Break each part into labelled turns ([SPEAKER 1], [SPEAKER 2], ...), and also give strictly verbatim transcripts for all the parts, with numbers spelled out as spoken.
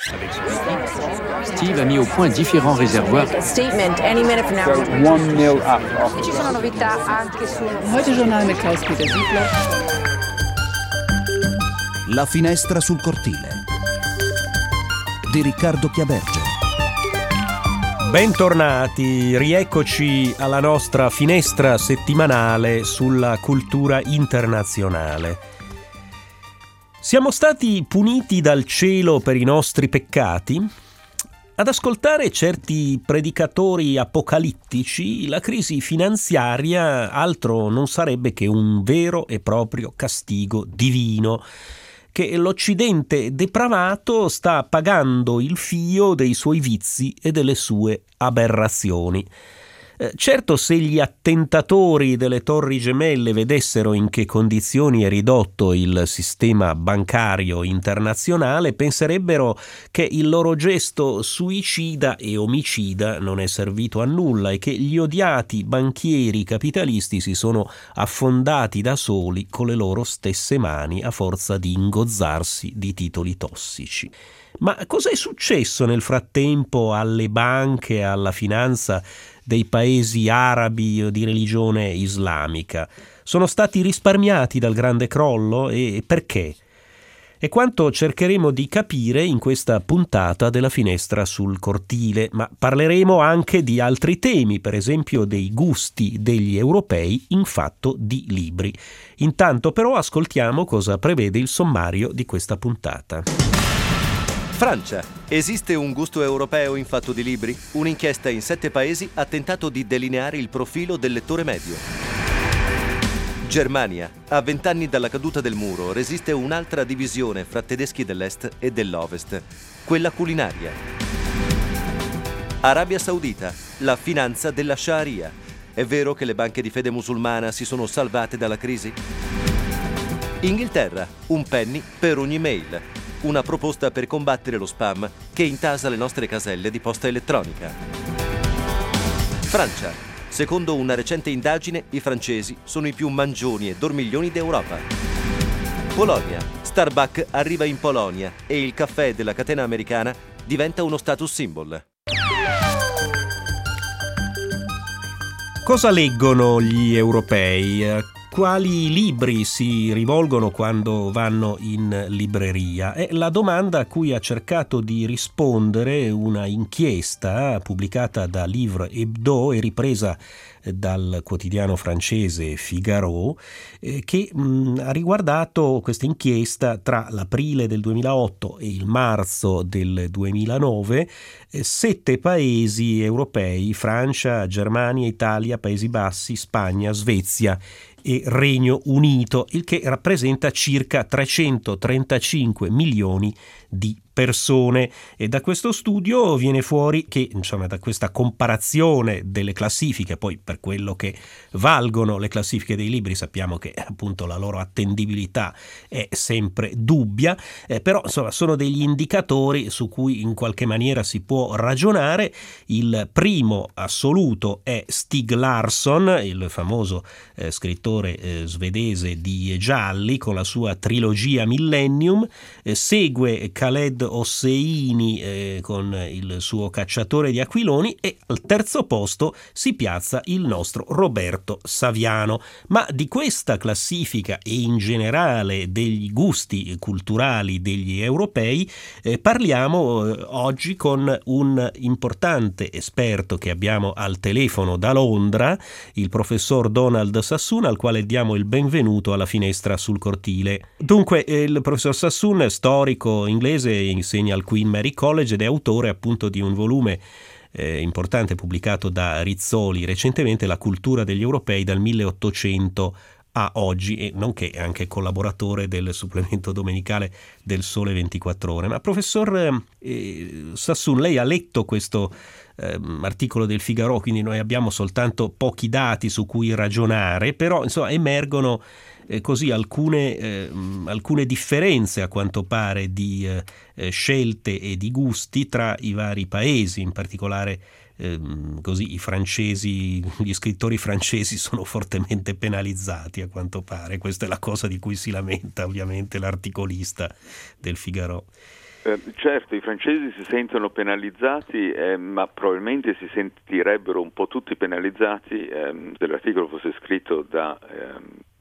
[SPEAKER 1] Steve a mis au point différents réservoirs.
[SPEAKER 2] Statement any minute from now.
[SPEAKER 3] one nil up.
[SPEAKER 2] E ci sono novità anche su
[SPEAKER 4] Heute Journal mit Klaus-Peter Siebler.
[SPEAKER 5] La finestra sul cortile di Riccardo Chiaberge.
[SPEAKER 6] Bentornati, rieccoci alla nostra finestra settimanale sulla cultura internazionale. Siamo stati puniti dal cielo per i nostri peccati? Ad ascoltare certi predicatori apocalittici, la crisi finanziaria altro non sarebbe che un vero e proprio castigo divino, che l'Occidente depravato sta pagando il fio dei suoi vizi e delle sue aberrazioni. Eh, certo, se gli attentatori delle Torri Gemelle vedessero in che condizioni è ridotto il sistema bancario internazionale, penserebbero che il loro gesto suicida e omicida non è servito a nulla e che gli odiati banchieri capitalisti si sono affondati da soli con le loro stesse mani a forza di ingozzarsi di titoli tossici. Ma cos'è successo nel frattempo alle banche e alla finanza dei paesi arabi o di religione islamica? Sono stati risparmiati dal grande crollo e perché? È quanto cercheremo di capire in questa puntata della Finestra sul cortile, ma parleremo anche di altri temi, per esempio dei gusti degli europei in fatto di libri. Intanto però ascoltiamo cosa prevede il sommario di questa puntata.
[SPEAKER 7] Francia. Esiste un gusto europeo in fatto di libri? Un'inchiesta in sette paesi ha tentato di delineare il profilo del lettore medio. Germania. A vent'anni dalla caduta del muro resiste un'altra divisione fra tedeschi dell'est e dell'ovest, quella culinaria. Arabia Saudita. La finanza della Sharia. È vero che le banche di fede musulmana si sono salvate dalla crisi? Inghilterra. Un penny per ogni mail. Una proposta per combattere lo spam che intasa le nostre caselle di posta elettronica. Francia. Secondo una recente indagine, i francesi sono i più mangioni e dormiglioni d'Europa. Polonia. Starbucks arriva in Polonia e il caffè della catena americana diventa uno status symbol.
[SPEAKER 6] Cosa leggono gli europei? Quali libri si rivolgono quando vanno in libreria? È la domanda a cui ha cercato di rispondere una inchiesta pubblicata da Livre Hebdo e ripresa dal quotidiano francese Figaro, eh, che mh, ha riguardato questa inchiesta tra l'aprile del duemilaotto e il marzo del duemilanove, eh, sette paesi europei: Francia, Germania, Italia, Paesi Bassi, Spagna, Svezia e Regno Unito, il che rappresenta circa trecentotrentacinque milioni di persone. E da questo studio viene fuori che, insomma, da questa comparazione delle classifiche, poi per quello che valgono le classifiche dei libri sappiamo che appunto la loro attendibilità è sempre dubbia, eh, però insomma sono degli indicatori su cui in qualche maniera si può ragionare. Il primo assoluto è Stieg Larsson, il famoso eh, scrittore eh, svedese di gialli con la sua trilogia Millennium, eh, segue Khaled Hosseini eh, con il suo Cacciatore di aquiloni e al terzo posto si piazza il nostro Roberto Saviano. Ma di questa classifica e in generale degli gusti culturali degli europei eh, parliamo eh, oggi con un importante esperto che abbiamo al telefono da Londra, il professor Donald Sassoon, al quale diamo il benvenuto alla Finestra sul cortile. Dunque eh, il professor Sassoon, storico inglese, insegna al Queen Mary College ed è autore appunto di un volume eh, importante pubblicato da Rizzoli recentemente, La cultura degli europei dal milleottocento a oggi, e nonché anche collaboratore del supplemento domenicale del Sole ventiquattro Ore. Ma professor eh, Sassoon, lei ha letto questo eh, articolo del Figaro, quindi noi abbiamo soltanto pochi dati su cui ragionare, però insomma emergono Eh, così alcune, eh, alcune differenze a quanto pare di eh, scelte e di gusti tra i vari paesi, in particolare eh, così i francesi, gli scrittori francesi sono fortemente penalizzati a quanto pare. Questa è la cosa di cui si lamenta ovviamente l'articolista del Figaro.
[SPEAKER 3] Eh, certo, i francesi si sentono penalizzati, eh, ma probabilmente si sentirebbero un po' tutti penalizzati eh, se l'articolo fosse scritto da, eh,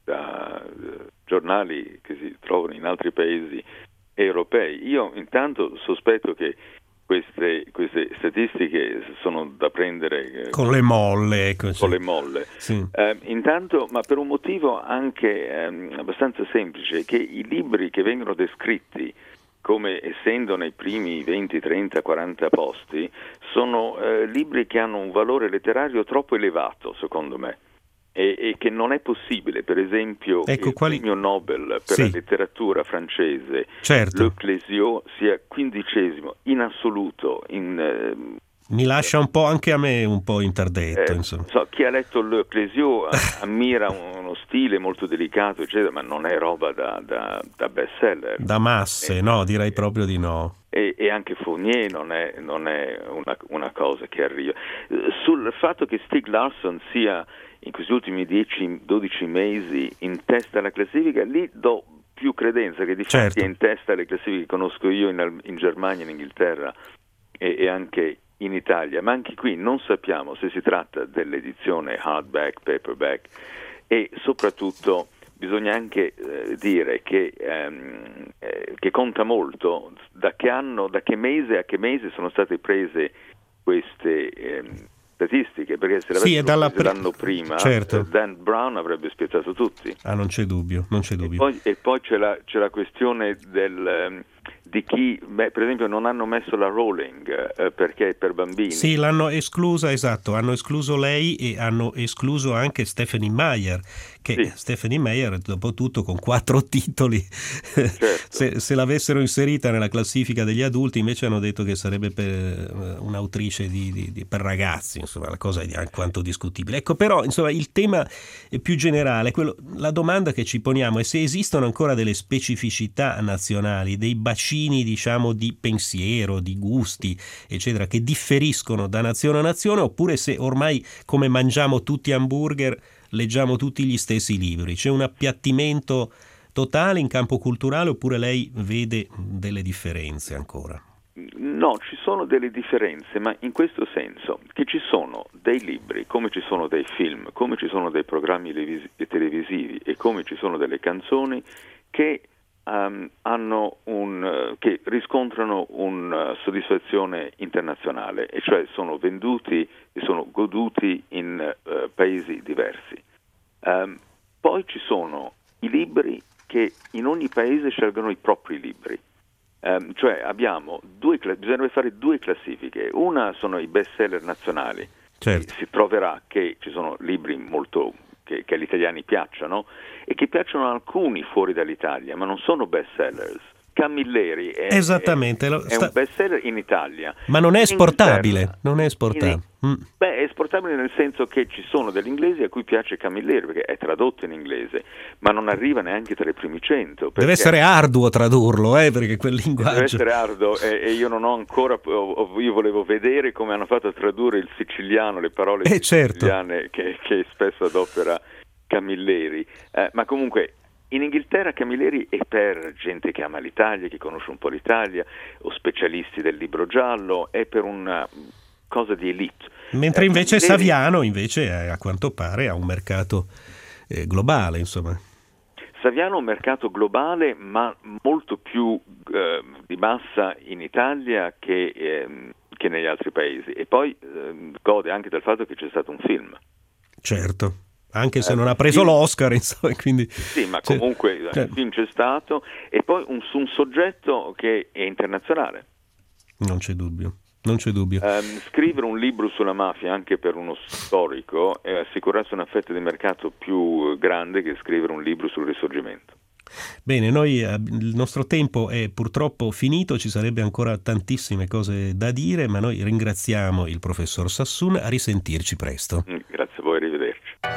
[SPEAKER 3] da eh, giornali che si trovano in altri paesi europei. Io intanto sospetto che queste, queste statistiche sono da prendere eh,
[SPEAKER 6] con le molle. Così.
[SPEAKER 3] Con le molle.
[SPEAKER 6] Sì.
[SPEAKER 3] Eh, intanto, ma per un motivo anche eh, abbastanza semplice, che i libri che vengono descritti come essendo nei primi venti, trenta, quaranta posti, sono eh, libri che hanno un valore letterario troppo elevato, secondo me, e, e che non è possibile, per esempio,
[SPEAKER 6] ecco,
[SPEAKER 3] che il
[SPEAKER 6] quali...
[SPEAKER 3] premio Nobel per
[SPEAKER 6] sì.
[SPEAKER 3] la letteratura francese,
[SPEAKER 6] certo.
[SPEAKER 3] Le Clésio, sia quindicesimo in assoluto in... Eh,
[SPEAKER 6] Mi lascia un po' anche a me un po' interdetto,
[SPEAKER 3] eh,
[SPEAKER 6] insomma.
[SPEAKER 3] So, chi ha letto Le Clésio ammira uno stile molto delicato, eccetera, ma non è roba da, da, da bestseller.
[SPEAKER 6] Da masse, eh, no, direi proprio di no.
[SPEAKER 3] E, e anche Fournier non è, non è una, una cosa che arriva. Sul fatto che Stieg Larsson sia in questi ultimi dieci dodici mesi in testa alla classifica, lì do più credenza, che di
[SPEAKER 6] certo.
[SPEAKER 3] fatti è in testa alle classifiche che conosco io in, in Germania, in Inghilterra e, e anche in Italia, ma anche qui non sappiamo se si tratta dell'edizione hardback, paperback, e soprattutto bisogna anche eh, dire che, ehm, eh, che conta molto da che anno, da che mese a che mese sono state prese queste ehm, statistiche, perché se l'avessero
[SPEAKER 6] sì, dalla
[SPEAKER 3] prese
[SPEAKER 6] pr-
[SPEAKER 3] l'anno prima,
[SPEAKER 6] certo.
[SPEAKER 3] eh, Dan Brown avrebbe spiazzato tutti.
[SPEAKER 6] Ah, non c'è dubbio, non c'è dubbio.
[SPEAKER 3] E poi, e poi c'è, la, c'è la questione del... Um, di chi, beh, per esempio, non hanno messo la Rowling eh, perché è per bambini.
[SPEAKER 6] Sì, l'hanno esclusa, esatto, hanno escluso lei e hanno escluso anche Stephenie Meyer, che sì. Stephenie Meyer, dopo tutto, con quattro titoli, certo. se, se l'avessero inserita nella classifica degli adulti, invece hanno detto che sarebbe per un'autrice di, di, di, per ragazzi, insomma, la cosa è alquanto discutibile. Ecco, però, insomma, il tema è più generale, quello, la domanda che ci poniamo è se esistono ancora delle specificità nazionali, dei bacini, diciamo, di pensiero, di gusti, eccetera, che differiscono da nazione a nazione, oppure se ormai, come mangiamo tutti hamburger, leggiamo tutti gli stessi libri. C'è un appiattimento totale in campo culturale, oppure lei vede delle differenze ancora?
[SPEAKER 3] No, ci sono delle differenze, ma in questo senso che ci sono dei libri, come ci sono dei film, come ci sono dei programmi televisivi e come ci sono delle canzoni che Um, hanno un, uh, che riscontrano una uh, soddisfazione internazionale, e cioè sono venduti e sono goduti in uh, paesi diversi. Um, poi ci sono i libri che in ogni paese scelgono i propri libri, um, cioè abbiamo due, bisognerebbe fare due classifiche. Una sono i best seller nazionali,
[SPEAKER 6] certo.
[SPEAKER 3] Si troverà che ci sono libri molto Che, che agli italiani piacciono e che piacciono a alcuni fuori dall'Italia, ma non sono best sellers. Camilleri è,
[SPEAKER 6] Esattamente,
[SPEAKER 3] è,
[SPEAKER 6] sta...
[SPEAKER 3] è un best seller in Italia,
[SPEAKER 6] ma non è esportabile, non è esportabile.
[SPEAKER 3] In,
[SPEAKER 6] mm.
[SPEAKER 3] beh, è esportabile nel senso che ci sono degli inglesi a cui piace Camilleri perché è tradotto in inglese, ma non arriva neanche tra i primi cento.
[SPEAKER 6] Deve essere arduo tradurlo, eh, perché quel linguaggio
[SPEAKER 3] deve essere arduo, e, e io non ho ancora, io volevo vedere come hanno fatto a tradurre il siciliano, le parole
[SPEAKER 6] eh, certo.
[SPEAKER 3] siciliane che, che spesso adopera Camilleri, eh, ma comunque in Inghilterra Camilleri è per gente che ama l'Italia, che conosce un po' l'Italia, o specialisti del libro giallo, è per una cosa di elite.
[SPEAKER 6] Mentre
[SPEAKER 3] eh,
[SPEAKER 6] invece
[SPEAKER 3] Camilleri...
[SPEAKER 6] Saviano invece è, a quanto pare ha un mercato eh, globale, insomma.
[SPEAKER 3] Saviano ha un mercato globale, ma molto più eh, di massa in Italia che, eh, che negli altri paesi, e poi eh, gode anche del fatto che c'è stato un film.
[SPEAKER 6] Certo. Anche se
[SPEAKER 3] eh,
[SPEAKER 6] non ha preso
[SPEAKER 3] film,
[SPEAKER 6] l'Oscar, insomma, quindi...
[SPEAKER 3] Sì, ma
[SPEAKER 6] cioè,
[SPEAKER 3] comunque
[SPEAKER 6] cioè,
[SPEAKER 3] il film c'è stato, e poi un, un soggetto che è internazionale.
[SPEAKER 6] Non c'è dubbio, non c'è dubbio.
[SPEAKER 3] Um, scrivere un libro sulla mafia anche per uno storico è assicurarsi una fetta di mercato più grande che scrivere un libro sul Risorgimento.
[SPEAKER 6] Bene, noi eh, il nostro tempo è purtroppo finito, ci sarebbe ancora tantissime cose da dire, ma noi ringraziamo il professor Sassoon, a risentirci presto.
[SPEAKER 3] Grazie a voi, arrivederci.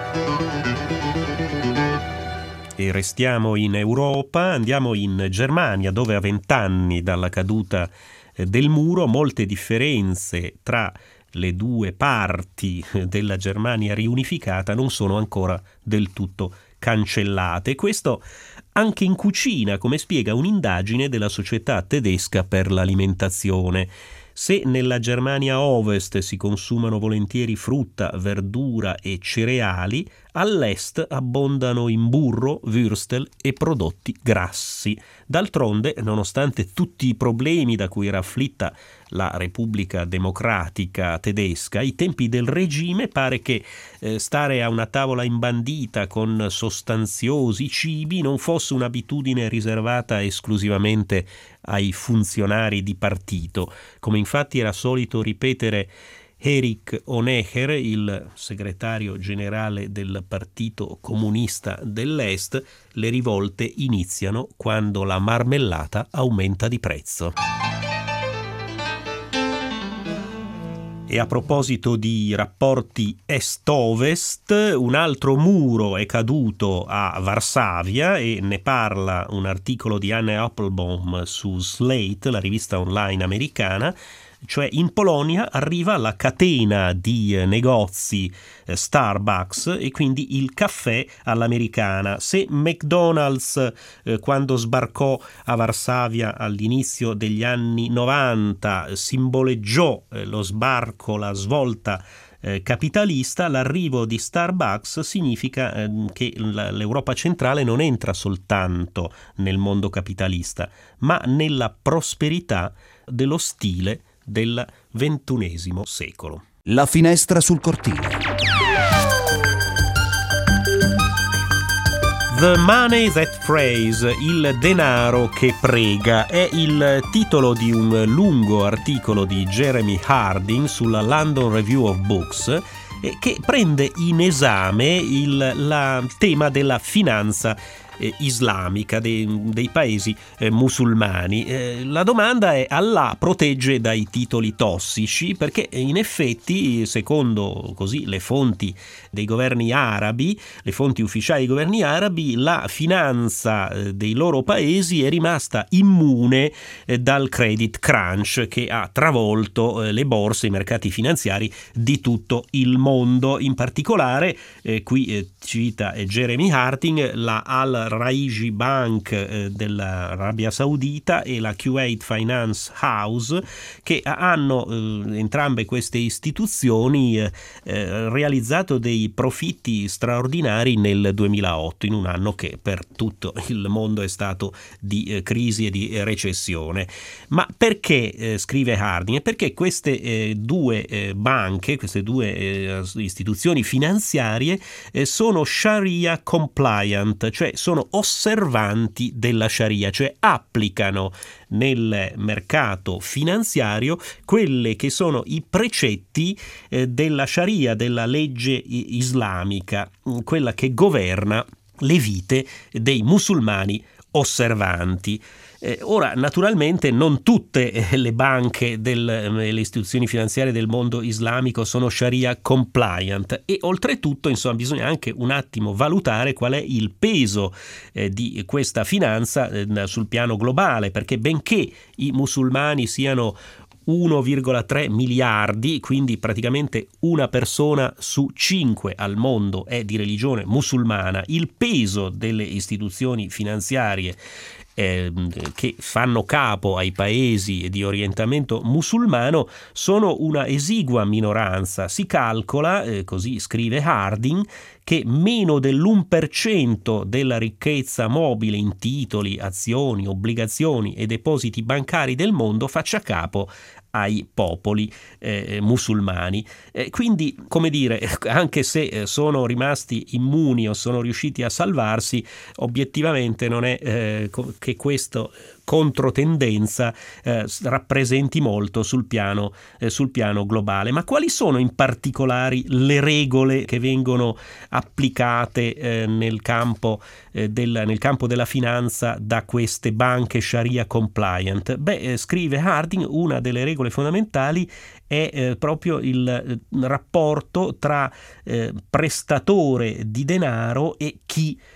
[SPEAKER 6] E restiamo in Europa, andiamo in Germania, dove a vent'anni dalla caduta eh, del muro molte differenze tra le due parti della Germania riunificata non sono ancora del tutto cancellate. Questo anche in cucina, come spiega un'indagine della Società Tedesca per l'Alimentazione. Se nella Germania Ovest si consumano volentieri frutta, verdura e cereali, all'est abbondano in burro, würstel e prodotti grassi. D'altronde, nonostante tutti i problemi da cui era afflitta la Repubblica Democratica Tedesca, ai tempi del regime pare che eh, stare a una tavola imbandita con sostanziosi cibi non fosse un'abitudine riservata esclusivamente ai funzionari di partito, come infatti era solito ripetere Erich Honecker, il segretario generale del Partito Comunista dell'Est. Le rivolte iniziano quando la marmellata aumenta di prezzo. E a proposito di rapporti est-ovest, un altro muro è caduto a Varsavia e ne parla un articolo di Anne Applebaum su Slate, la rivista online americana. Cioè in Polonia arriva la catena di negozi eh, Starbucks e quindi il caffè all'americana. Se McDonald's eh, quando sbarcò a Varsavia all'inizio degli anni novanta simboleggiò eh, lo sbarco, la svolta eh, capitalista, l'arrivo di Starbucks significa eh, che l'Europa centrale non entra soltanto nel mondo capitalista, ma nella prosperità dello stile del ventunesimo secolo.
[SPEAKER 5] La finestra sul cortile.
[SPEAKER 6] The Money That Prays, il denaro che prega, è il titolo di un lungo articolo di Jeremy Harding sulla London Review of Books che prende in esame il la, tema della finanza Eh, islamica dei, dei paesi eh, musulmani. Eh, la domanda è: Allah protegge dai titoli tossici? Perché in effetti, secondo così le fonti dei governi arabi, le fonti ufficiali dei governi arabi, la finanza eh, dei loro paesi è rimasta immune eh, dal credit crunch che ha travolto eh, le borse, i mercati finanziari di tutto il mondo. In particolare, eh, qui eh, cita eh, Jeremy Harding, la Al Raiji Bank eh, dell'Arabia Saudita e la Kuwait Finance House, che hanno eh, entrambe queste istituzioni eh, eh, realizzato dei profitti straordinari nel duemilaotto, in un anno che per tutto il mondo è stato di eh, crisi e di eh, recessione. Ma perché, eh, scrive Harding, perché queste eh, due eh, banche, queste due eh, istituzioni finanziarie eh, sono Sharia compliant, cioè sono osservanti della Sharia, cioè applicano nel mercato finanziario quelle che sono i precetti eh, della Sharia, della legge islamica, quella che governa le vite dei musulmani osservanti. Eh, ora, naturalmente, non tutte eh, le banche, del, eh, le istituzioni finanziarie del mondo islamico sono Sharia compliant e oltretutto, insomma, bisogna anche un attimo valutare qual è il peso eh, di questa finanza eh, sul piano globale, perché benché i musulmani siano uno virgola tre miliardi, quindi praticamente una persona su cinque al mondo è di religione musulmana, il peso delle istituzioni finanziarie Eh, che fanno capo ai paesi di orientamento musulmano sono una esigua minoranza. Si calcola, eh, così scrive Harding, che meno dell'uno per cento della ricchezza mobile in titoli, azioni, obbligazioni e depositi bancari del mondo faccia capo ai popoli eh, musulmani. Eh, quindi, come dire, anche se sono rimasti immuni o sono riusciti a salvarsi, obiettivamente non è eh, che questo controtendenza eh, rappresenti molto sul piano, eh, sul piano globale. Ma quali sono in particolare le regole che vengono applicate eh, nel campo, eh, del, nel campo della finanza da queste banche Sharia compliant? Beh, eh, scrive Harding, una delle regole fondamentali è eh, proprio il eh, rapporto tra eh, prestatore di denaro e chi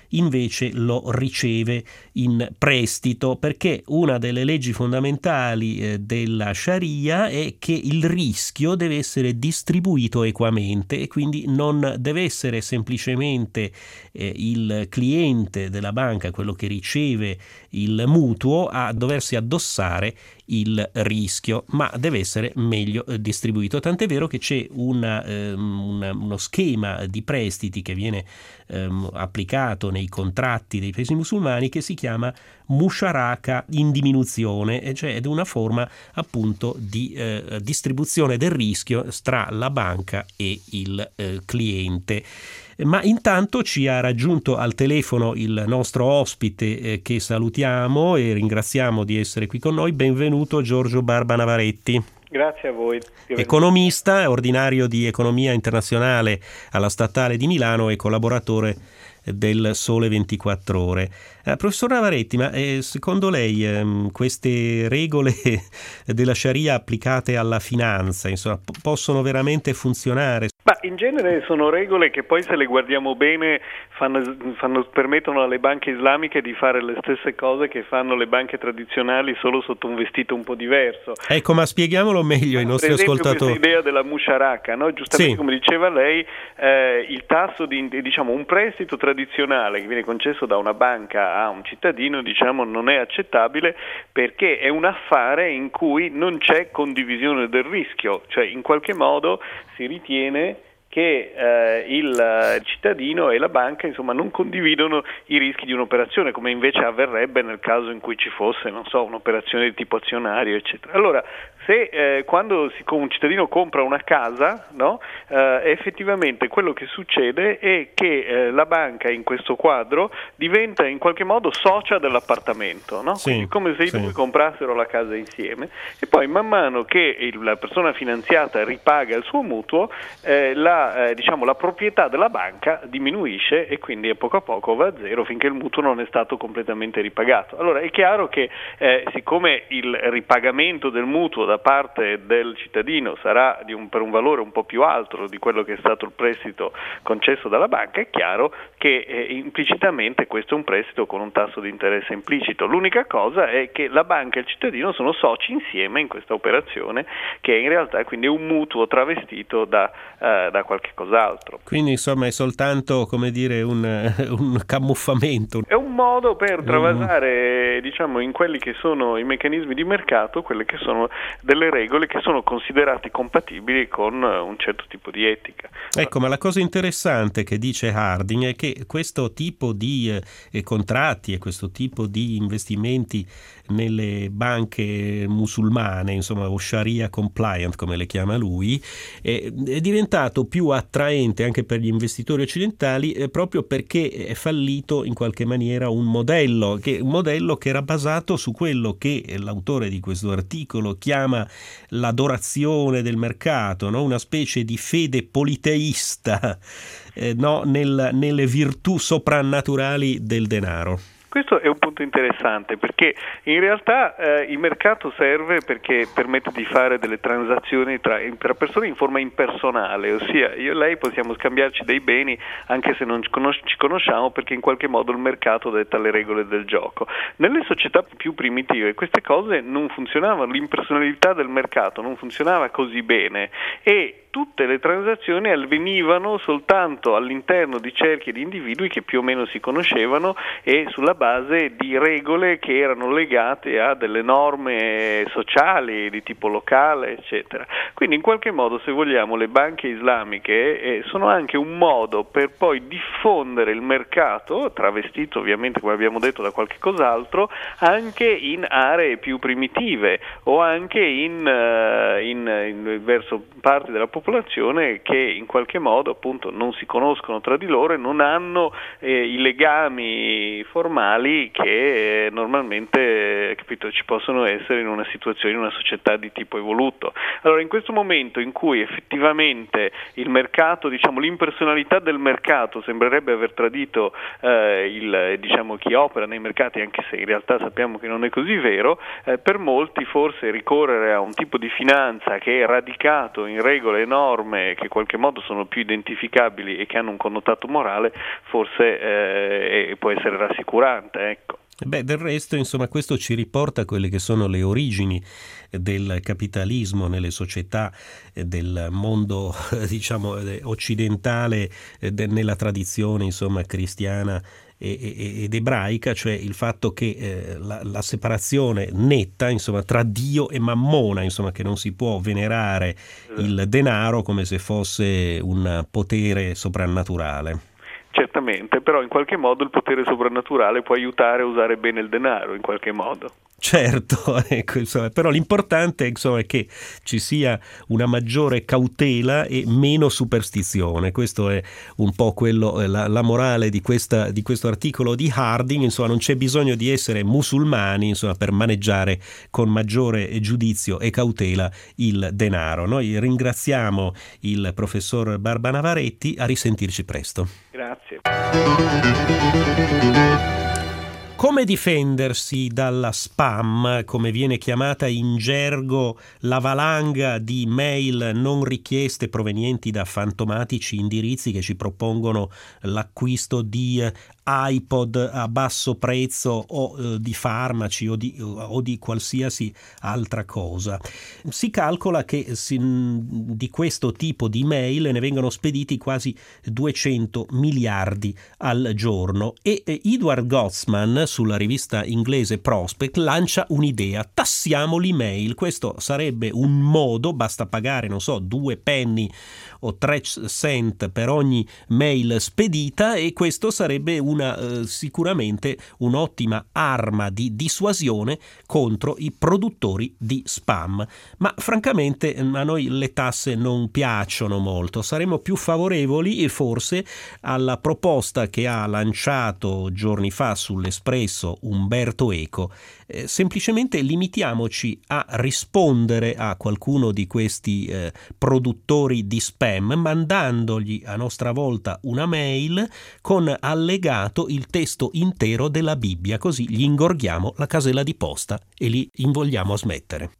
[SPEAKER 6] invece lo riceve in prestito, perché una delle leggi fondamentali eh, della Sharia è che il rischio deve essere distribuito equamente e quindi non deve essere semplicemente eh, il cliente della banca, quello che riceve il mutuo, a doversi addossare il rischio, ma deve essere meglio eh, distribuito. Tant'è vero che c'è una, ehm, una, uno schema di prestiti che viene ehm, applicato nei contratti dei paesi musulmani che si chiama musharaka in diminuzione, e cioè è una forma appunto di eh, distribuzione del rischio tra la banca e il eh, cliente. Ma intanto ci ha raggiunto al telefono il nostro ospite eh, che salutiamo e ringraziamo di essere qui con noi. Benvenuto Giorgio Barba Navaretti.
[SPEAKER 8] Grazie a voi.
[SPEAKER 6] Economista, ordinario di economia internazionale alla Statale di Milano e collaboratore del Sole ventiquattro Ore. Eh, professor Navaretti, ma eh, secondo lei eh, queste regole della Sharia applicate alla finanza, insomma, p- possono veramente funzionare?
[SPEAKER 8] Ma in genere sono regole che poi, se le guardiamo bene, fanno, fanno, permettono alle banche islamiche di fare le stesse cose che fanno le banche tradizionali, solo sotto un vestito un po' diverso.
[SPEAKER 6] Ecco, ma spieghiamolo meglio ai nostri
[SPEAKER 8] ascoltatori.
[SPEAKER 6] ascoltatori.
[SPEAKER 8] Per esempio, questa idea della musharaka, no? Giustamente, sì, come diceva lei, eh, il tasso di, diciamo, un prestito tradizionale che viene concesso da una banca a un cittadino, diciamo, non è accettabile, perché è un affare in cui non c'è condivisione del rischio, cioè in qualche modo si ritiene che eh, il cittadino e la banca, insomma, non condividono i rischi di un'operazione, come invece avverrebbe nel caso in cui ci fosse, non so, un'operazione di tipo azionario, eccetera. Allora, se eh, quando si, un cittadino compra una casa, no, eh, effettivamente quello che succede è che eh, la banca, in questo quadro, diventa in qualche modo socia dell'appartamento, no?
[SPEAKER 6] Sì,
[SPEAKER 8] Quindi come se i
[SPEAKER 6] sì.
[SPEAKER 8] due comprassero la casa insieme, e poi man mano che il, la persona finanziata ripaga il suo mutuo, eh, la, eh, diciamo, la proprietà della banca diminuisce e quindi a poco a poco va a zero finché il mutuo non è stato completamente ripagato. Allora è chiaro che eh, siccome il ripagamento del mutuo da parte del cittadino sarà di un, per un valore un po' più alto di quello che è stato il prestito concesso dalla banca, è chiaro che eh, implicitamente questo è un prestito con un tasso di interesse implicito. L'unica cosa è che la banca e il cittadino sono soci insieme in questa operazione, che in realtà è quindi un mutuo travestito da, eh, da qualche cos'altro.
[SPEAKER 6] Quindi insomma è soltanto, come dire, un, un camuffamento.
[SPEAKER 8] È un modo per travasare, diciamo, in quelli che sono i meccanismi di mercato, quelle che sono delle regole che sono considerate compatibili con un certo tipo di etica.
[SPEAKER 6] Ecco, ma la cosa interessante che dice Harding è che questo tipo di eh, contratti e questo tipo di investimenti nelle banche musulmane, insomma, o Sharia compliant come le chiama lui, è, è diventato più attraente anche per gli investitori occidentali eh, proprio perché è fallito in qualche maniera un modello che, un modello che era basato su quello che l'autore di questo articolo chiama l'adorazione del mercato, no? Una specie di fede politeista eh, no? Nel, nelle virtù soprannaturali del denaro.
[SPEAKER 8] Questo è un punto interessante, perché in realtà eh, il mercato serve perché permette di fare delle transazioni tra, tra persone in forma impersonale, ossia io e lei possiamo scambiarci dei beni anche se non ci conosciamo, perché in qualche modo il mercato detta le regole del gioco. Nelle società più primitive queste cose non funzionavano, l'impersonalità del mercato non funzionava così bene e tutte le transazioni avvenivano soltanto all'interno di cerchi di individui che più o meno si conoscevano e sulla base di regole che erano legate a delle norme sociali di tipo locale, eccetera. Quindi in qualche modo, se vogliamo, le banche islamiche eh, sono anche un modo per poi diffondere il mercato, travestito ovviamente, come abbiamo detto, da qualche cos'altro, anche in aree più primitive o anche in, uh, in, in verso parti della popolazione che in qualche modo appunto non si conoscono tra di loro e non hanno eh, i legami formali che eh, normalmente, capito, ci possono essere in una situazione, in una società di tipo evoluto. Allora in questo momento in cui effettivamente il mercato, diciamo l'impersonalità del mercato sembrerebbe aver tradito eh, il, diciamo, chi opera nei mercati, anche se in realtà sappiamo che non è così vero, eh, per molti forse ricorrere a un tipo di finanza che è radicato in regole norme che in qualche modo sono più identificabili e che hanno un connotato morale, forse eh, può essere rassicurante, ecco.
[SPEAKER 6] Beh, del resto, insomma, questo ci riporta a quelle che sono le origini del capitalismo nelle società del mondo, diciamo, occidentale, nella tradizione, insomma, cristiana ed ebraica, cioè il fatto che eh, la, la separazione netta, insomma, tra Dio e Mammona, insomma, che non si può venerare il denaro come se fosse un potere soprannaturale.
[SPEAKER 8] Certamente, però in qualche modo il potere soprannaturale può aiutare a usare bene il denaro, in qualche modo.
[SPEAKER 6] Certo, ecco, insomma, però l'importante, insomma, è che ci sia una maggiore cautela e meno superstizione. Questo è un po' quello, la, la morale di, questa, di questo articolo di Harding. Insomma, non c'è bisogno di essere musulmani, insomma, per maneggiare con maggiore giudizio e cautela il denaro. Noi ringraziamo il professor Barba Navaretti, a risentirci presto.
[SPEAKER 8] Grazie.
[SPEAKER 6] Come difendersi dalla spam, come viene chiamata in gergo la valanga di mail non richieste provenienti da fantomatici indirizzi che ci propongono l'acquisto di iPod a basso prezzo o eh, di farmaci o di, o di qualsiasi altra cosa. Si calcola che si, di questo tipo di mail ne vengono spediti quasi duecento miliardi al giorno e eh, Edward Gottesman sulla rivista inglese Prospect lancia un'idea: tassiamo l'email. Questo sarebbe un modo, basta pagare, non so, due penny o tre cent per ogni mail spedita, e questo sarebbe una eh, sicuramente un'ottima arma di dissuasione contro i produttori di spam. Ma francamente a noi le tasse non piacciono molto. Saremmo più favorevoli forse alla proposta che ha lanciato giorni fa sull'Espresso Umberto Eco. Eh, semplicemente limitiamoci a rispondere a qualcuno di questi eh, produttori di spam mandandogli a nostra volta una mail con allegato il testo intero della Bibbia, così gli ingorghiamo la casella di posta e li invogliamo a smettere.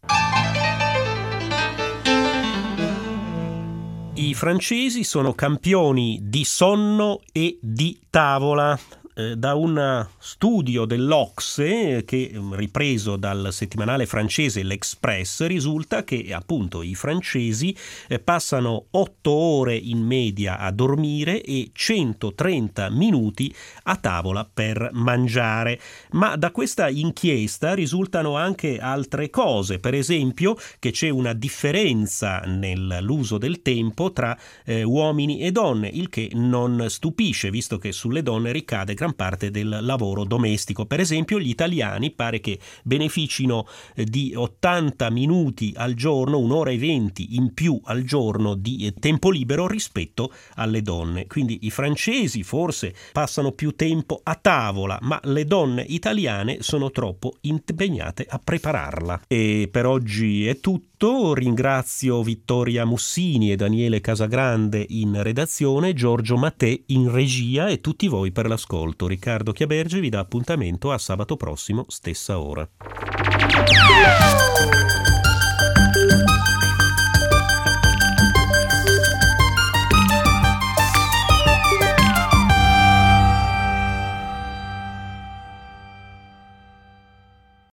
[SPEAKER 6] I francesi sono campioni di sonno e di tavola. Da un studio dell'O C S E che, ripreso dal settimanale francese L'Express, risulta che appunto i francesi passano otto ore in media a dormire e centotrenta minuti a tavola per mangiare. Ma da questa inchiesta risultano anche altre cose, per esempio che c'è una differenza nell'uso del tempo tra eh, uomini e donne, il che non stupisce, visto che sulle donne ricade gran parte del lavoro domestico. Per esempio gli italiani pare che beneficino di ottanta minuti al giorno, un'ora e venti in più al giorno di tempo libero rispetto alle donne. Quindi i francesi forse passano più tempo a tavola, ma le donne italiane sono troppo impegnate a prepararla. E per oggi è tutto. Ringrazio Vittoria Mussini e Daniele Casagrande in redazione, Giorgio Mattè in regia e tutti voi per l'ascolto. Riccardo Chiaberge vi dà appuntamento a sabato prossimo, stessa ora.